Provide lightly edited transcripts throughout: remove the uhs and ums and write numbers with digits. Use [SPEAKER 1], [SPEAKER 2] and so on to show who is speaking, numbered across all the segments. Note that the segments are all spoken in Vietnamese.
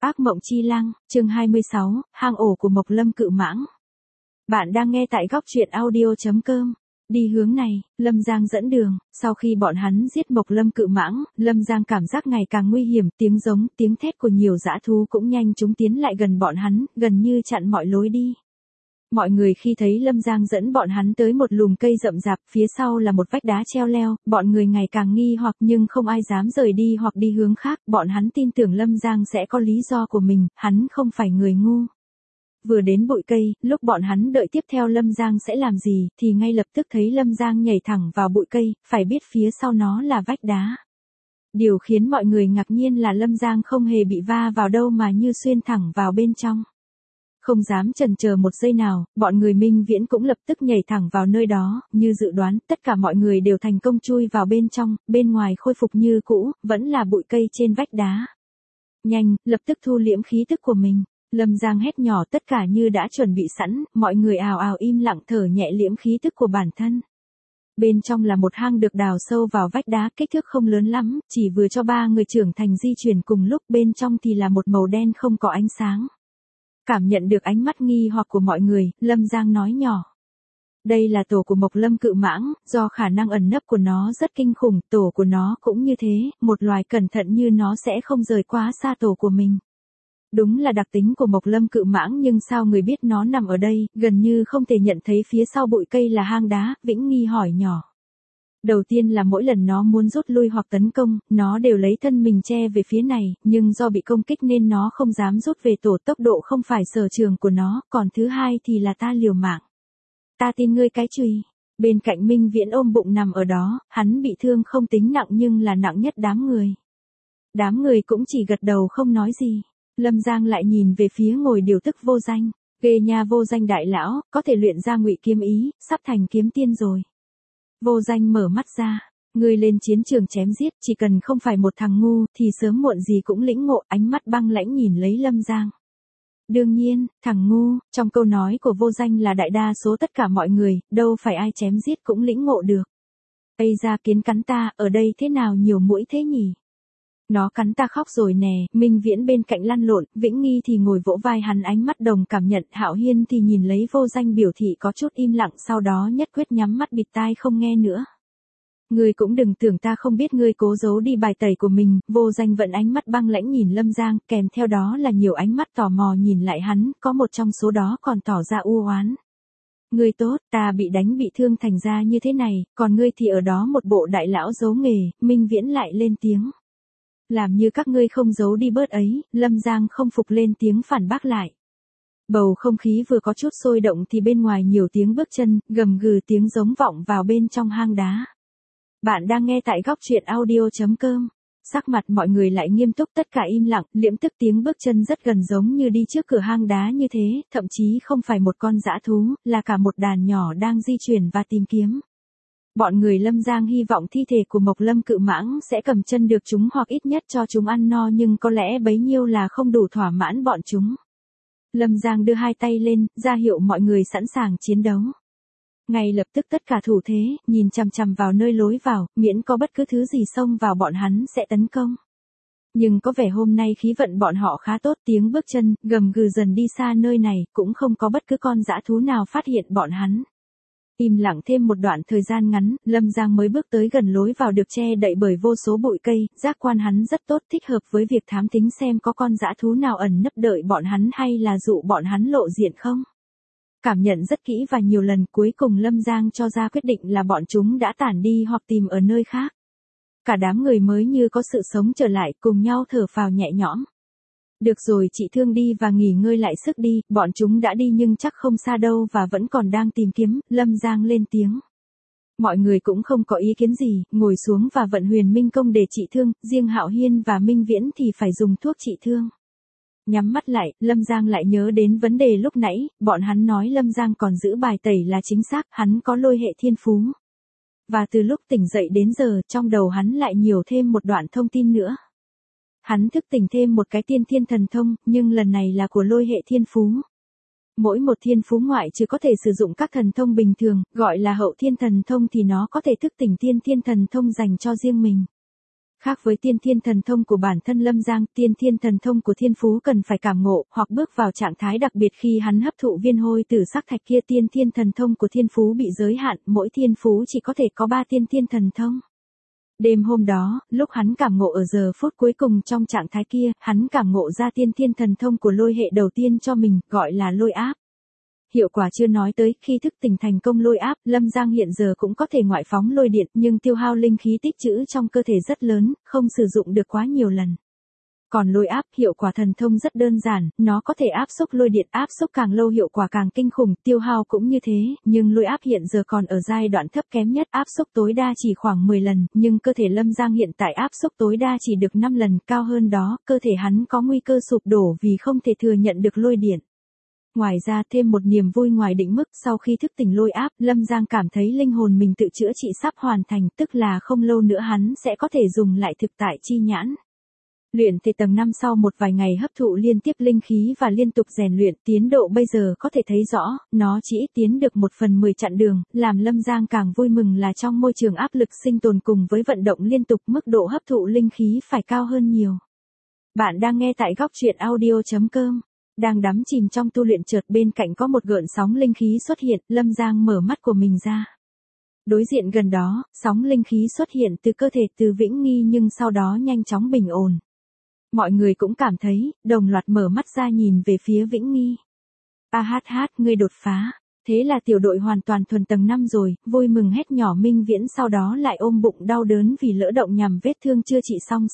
[SPEAKER 1] Ác mộng chi lăng, chương 26, hang ổ của Mộc Lâm cự mãng. Bạn đang nghe tại góc truyện audio.com. Đi hướng này, Lâm Giang dẫn đường. Sau khi bọn hắn giết Mộc Lâm cự mãng, Lâm Giang cảm giác ngày càng nguy hiểm, tiếng giống, tiếng thét của nhiều dã thú cũng nhanh chóng tiến lại gần bọn hắn, gần như chặn mọi lối đi. Mọi người khi thấy Lâm Giang dẫn bọn hắn tới một lùm cây rậm rạp, phía sau là một vách đá treo leo, bọn người ngày càng nghi hoặc nhưng không ai dám rời đi hoặc đi hướng khác, bọn hắn tin tưởng Lâm Giang sẽ có lý do của mình, hắn không phải người ngu. Vừa đến bụi cây, lúc bọn hắn đợi tiếp theo Lâm Giang sẽ làm gì, thì ngay lập tức thấy Lâm Giang nhảy thẳng vào bụi cây, phải biết phía sau nó là vách đá. Điều khiến mọi người ngạc nhiên là Lâm Giang không hề bị va vào đâu mà như xuyên thẳng vào bên trong. Không dám chần chờ một giây nào, bọn người Minh Viễn cũng lập tức nhảy thẳng vào nơi đó, như dự đoán, tất cả mọi người đều thành công chui vào bên trong, bên ngoài khôi phục như cũ, vẫn là bụi cây trên vách đá. Nhanh, lập tức thu liễm khí tức của mình. Lâm Giang hét nhỏ, tất cả như đã chuẩn bị sẵn, mọi người ào ào im lặng thở nhẹ liễm khí tức của bản thân. Bên trong là một hang được đào sâu vào vách đá, kích thước không lớn lắm, chỉ vừa cho 3 người trưởng thành di chuyển cùng lúc, bên trong thì là một màu đen không có ánh sáng. Cảm nhận được ánh mắt nghi hoặc của mọi người, Lâm Giang nói nhỏ. Đây là tổ của Mộc Lâm cự mãng, do khả năng ẩn nấp của nó rất kinh khủng, tổ của nó cũng như thế, một loài cẩn thận như nó sẽ không rời quá xa tổ của mình. Đúng là đặc tính của Mộc Lâm cự mãng, nhưng sao người biết nó nằm ở đây, gần như không thể nhận thấy phía sau bụi cây là hang đá, Vĩnh Nghi hỏi nhỏ. Đầu tiên là mỗi lần nó muốn rút lui hoặc tấn công, nó đều lấy thân mình che về phía này, nhưng do bị công kích nên nó không dám rút về tổ, tốc độ không phải sở trường của nó, còn thứ hai thì là ta liều mạng. Ta tin ngươi cái chùy. Bên cạnh Minh Viễn ôm bụng nằm ở đó, hắn bị thương không tính nặng nhưng là nặng nhất đám người. Đám người cũng chỉ gật đầu không nói gì. Lâm Giang lại nhìn về phía ngồi điều tức Vô Danh. Ghê nha, Vô Danh đại lão, có thể luyện ra ngụy kiếm ý, sắp thành kiếm tiên rồi. Vô Danh mở mắt ra, ngươi lên chiến trường chém giết, chỉ cần không phải một thằng ngu, thì sớm muộn gì cũng lĩnh ngộ, ánh mắt băng lãnh nhìn lấy Lâm Giang. Đương nhiên, thằng ngu, trong câu nói của Vô Danh là đại đa số tất cả mọi người, đâu phải ai chém giết cũng lĩnh ngộ được. Ây da, kiến cắn ta, ở đây thế nào nhiều mũi thế nhỉ? Nó cắn ta khóc rồi nè. Minh Viễn bên cạnh lăn lộn, Vĩnh Nghi thì ngồi vỗ vai hắn, ánh mắt đồng cảm nhận. Hạo Hiên thì nhìn lấy Vô Danh biểu thị có chút im lặng, sau đó nhất quyết nhắm mắt bịt tai không nghe nữa. Ngươi cũng đừng tưởng ta không biết ngươi cố giấu đi bài tẩy của mình. Vô Danh vẫn ánh mắt băng lãnh nhìn Lâm Giang, kèm theo đó là nhiều ánh mắt tò mò nhìn lại hắn, có một trong số đó còn tỏ ra u oán. Ngươi tốt, ta bị đánh bị thương thành ra như thế này, còn ngươi thì ở đó một bộ đại lão giấu nghề. Minh Viễn lại lên tiếng. Làm như các ngươi không giấu đi bớt ấy. Lâm Giang không phục lên tiếng phản bác lại. Bầu không khí vừa có chút sôi động thì bên ngoài nhiều tiếng bước chân, gầm gừ tiếng giống vọng vào bên trong hang đá. Bạn đang nghe tại góc truyện audio.com. Sắc mặt mọi người lại nghiêm túc, tất cả im lặng, liễm tức tiếng bước chân rất gần giống như đi trước cửa hang đá như thế, thậm chí không phải một con dã thú, là cả một đàn nhỏ đang di chuyển và tìm kiếm. Bọn người Lâm Giang hy vọng thi thể của Mộc Lâm cự mãng sẽ cầm chân được chúng hoặc ít nhất cho chúng ăn no, nhưng có lẽ bấy nhiêu là không đủ thỏa mãn bọn chúng. Lâm Giang đưa hai tay lên, ra hiệu mọi người sẵn sàng chiến đấu. Ngay lập tức tất cả thủ thế, nhìn chằm chằm vào nơi lối vào, miễn có bất cứ thứ gì xông vào bọn hắn sẽ tấn công. Nhưng có vẻ hôm nay khí vận bọn họ khá tốt, tiếng bước chân, gầm gừ dần đi xa nơi này, cũng không có bất cứ con dã thú nào phát hiện bọn hắn. Im lặng thêm một đoạn thời gian ngắn, Lâm Giang mới bước tới gần lối vào được che đậy bởi vô số bụi cây, giác quan hắn rất tốt, thích hợp với việc thám thính xem có con dã thú nào ẩn nấp đợi bọn hắn hay là dụ bọn hắn lộ diện không. Cảm nhận rất kỹ và nhiều lần, cuối cùng Lâm Giang cho ra quyết định là bọn chúng đã tản đi hoặc tìm ở nơi khác. Cả đám người mới như có sự sống trở lại, cùng nhau thở phào nhẹ nhõm. Được rồi, chị Thương đi và nghỉ ngơi lại sức đi, bọn chúng đã đi nhưng chắc không xa đâu và vẫn còn đang tìm kiếm. Lâm Giang lên tiếng. Mọi người cũng không có ý kiến gì, ngồi xuống và vận huyền minh công để trị thương, riêng Hạo Hiên và Minh Viễn thì phải dùng thuốc trị thương. Nhắm mắt lại, Lâm Giang lại nhớ đến vấn đề lúc nãy, bọn hắn nói Lâm Giang còn giữ bài tẩy là chính xác, hắn có lôi hệ thiên phú. Và từ lúc tỉnh dậy đến giờ, trong đầu hắn lại nhiều thêm một đoạn thông tin nữa. Hắn thức tỉnh thêm một cái tiên thiên thần thông, nhưng lần này là của lôi hệ thiên phú. Mỗi một thiên phú ngoại trừ có thể sử dụng các thần thông bình thường, gọi là hậu thiên thần thông, thì nó có thể thức tỉnh tiên thiên thần thông dành cho riêng mình. Khác với tiên thiên thần thông của bản thân Lâm Giang, tiên thiên thần thông của thiên phú cần phải cảm ngộ, hoặc bước vào trạng thái đặc biệt khi hắn hấp thụ viên hôi tử sắc thạch kia. Tiên thiên thần thông của thiên phú bị giới hạn, mỗi thiên phú chỉ có thể có 3 tiên thiên thần thông. Đêm hôm đó, lúc hắn cảm ngộ ở giờ phút cuối cùng trong trạng thái kia, hắn cảm ngộ ra tiên thiên thần thông của lôi hệ đầu tiên cho mình, gọi là lôi áp. Hiệu quả chưa nói tới, khi thức tỉnh thành công lôi áp, Lâm Giang hiện giờ cũng có thể ngoại phóng lôi điện, nhưng tiêu hao linh khí tích trữ trong cơ thể rất lớn, không sử dụng được quá nhiều lần. Còn lôi áp, hiệu quả thần thông rất đơn giản, nó có thể áp xúc lôi điện, áp xúc càng lâu hiệu quả càng kinh khủng, tiêu hao cũng như thế, nhưng lôi áp hiện giờ còn ở giai đoạn thấp kém nhất, áp xúc tối đa chỉ khoảng 10 lần, nhưng cơ thể Lâm Giang hiện tại áp xúc tối đa chỉ được 5 lần, cao hơn đó, cơ thể hắn có nguy cơ sụp đổ vì không thể thừa nhận được lôi điện. Ngoài ra thêm một niềm vui ngoài định mức, sau khi thức tỉnh lôi áp, Lâm Giang cảm thấy linh hồn mình tự chữa trị sắp hoàn thành, tức là không lâu nữa hắn sẽ có thể dùng lại thực tại chi nhãn. Luyện thể tầng 5 sau một vài ngày hấp thụ liên tiếp linh khí và liên tục rèn luyện, tiến độ bây giờ có thể thấy rõ, nó chỉ tiến được 1/10 chặng đường, làm Lâm Giang càng vui mừng là trong môi trường áp lực sinh tồn cùng với vận động liên tục, mức độ hấp thụ linh khí phải cao hơn nhiều. Bạn đang nghe tại góc truyện audio.com. Đang đắm chìm trong tu luyện, chợt bên cạnh có một gợn sóng linh khí xuất hiện, Lâm Giang mở mắt của mình ra. Đối diện gần đó, sóng linh khí xuất hiện từ cơ thể từ Vĩnh Nghi nhưng sau đó nhanh chóng bình ổn. Mọi người cũng cảm thấy, đồng loạt mở mắt ra nhìn về phía Vĩnh Nghi. Ngươi đột phá. Thế là tiểu đội hoàn toàn thuần tầng 5 rồi, vui mừng hét nhỏ. Minh Viễn sau đó lại ôm bụng đau đớn vì lỡ động nhằm vết thương chưa trị xong.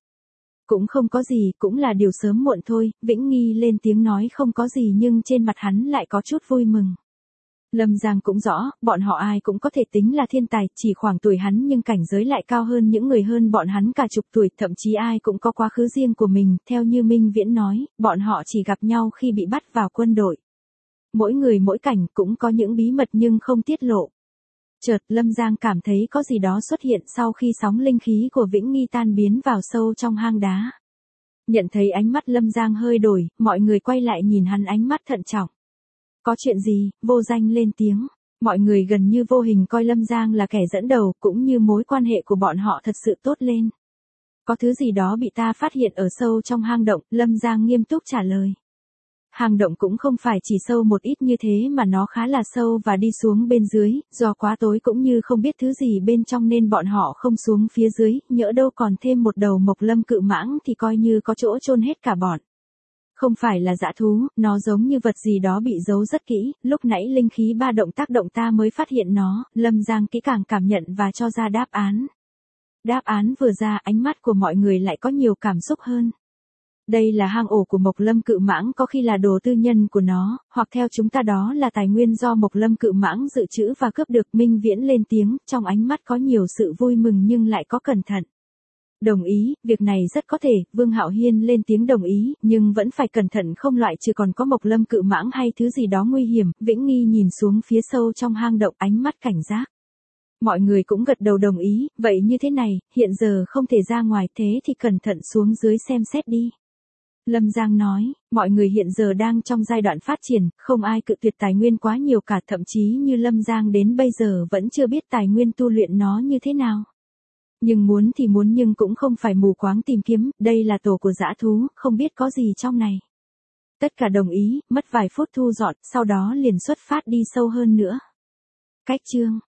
[SPEAKER 1] Cũng không có gì, cũng là điều sớm muộn thôi, Vĩnh Nghi lên tiếng nói không có gì nhưng trên mặt hắn lại có chút vui mừng. Lâm Giang cũng rõ, bọn họ ai cũng có thể tính là thiên tài, chỉ khoảng tuổi hắn nhưng cảnh giới lại cao hơn những người hơn bọn hắn cả chục tuổi, thậm chí ai cũng có quá khứ riêng của mình, theo như Minh Viễn nói, bọn họ chỉ gặp nhau khi bị bắt vào quân đội. Mỗi người mỗi cảnh cũng có những bí mật nhưng không tiết lộ. Chợt Lâm Giang cảm thấy có gì đó xuất hiện sau khi sóng linh khí của Vĩnh Nghi tan biến vào sâu trong hang đá. Nhận thấy ánh mắt Lâm Giang hơi đổi, mọi người quay lại nhìn hắn ánh mắt thận trọng. Có chuyện gì? Vô Danh lên tiếng. Mọi người gần như vô hình coi Lâm Giang là kẻ dẫn đầu, cũng như mối quan hệ của bọn họ thật sự tốt lên. Có thứ gì đó bị ta phát hiện ở sâu trong hang động, Lâm Giang nghiêm túc trả lời. Hang động cũng không phải chỉ sâu một ít như thế mà nó khá là sâu và đi xuống bên dưới, do quá tối cũng như không biết thứ gì bên trong nên bọn họ không xuống phía dưới, nhỡ đâu còn thêm một đầu Mộc Lâm cự mãng thì coi như có chỗ chôn hết cả bọn. Không phải là dã thú, nó giống như vật gì đó bị giấu rất kỹ, lúc nãy linh khí ba động tác động ta mới phát hiện nó, Lâm Giang kỹ càng cảm nhận và cho ra đáp án. Đáp án vừa ra, ánh mắt của mọi người lại có nhiều cảm xúc hơn. Đây là hang ổ của Mộc Lâm cự mãng, có khi là đồ tư nhân của nó, hoặc theo chúng ta đó là tài nguyên do Mộc Lâm cự mãng dự trữ và cướp được. Minh Viễn lên tiếng, trong ánh mắt có nhiều sự vui mừng nhưng lại có cẩn thận. Đồng ý, việc này rất có thể, Vương Hạo Hiên lên tiếng đồng ý, nhưng vẫn phải cẩn thận không loại trừ còn có Mộc Lâm cự mãng hay thứ gì đó nguy hiểm. Vĩnh Nghi nhìn xuống phía sâu trong hang động, ánh mắt cảnh giác. Mọi người cũng gật đầu đồng ý, vậy như thế này, hiện giờ không thể ra ngoài, thế thì cẩn thận xuống dưới xem xét đi. Lâm Giang nói, mọi người hiện giờ đang trong giai đoạn phát triển, không ai cự tuyệt tài nguyên quá nhiều cả, thậm chí như Lâm Giang đến bây giờ vẫn chưa biết tài nguyên tu luyện nó như thế nào. Nhưng muốn thì muốn nhưng cũng không phải mù quáng tìm kiếm, đây là tổ của dã thú, không biết có gì trong này. Tất cả đồng ý, mất vài phút thu dọn, sau đó liền xuất phát đi sâu hơn nữa. Cách chương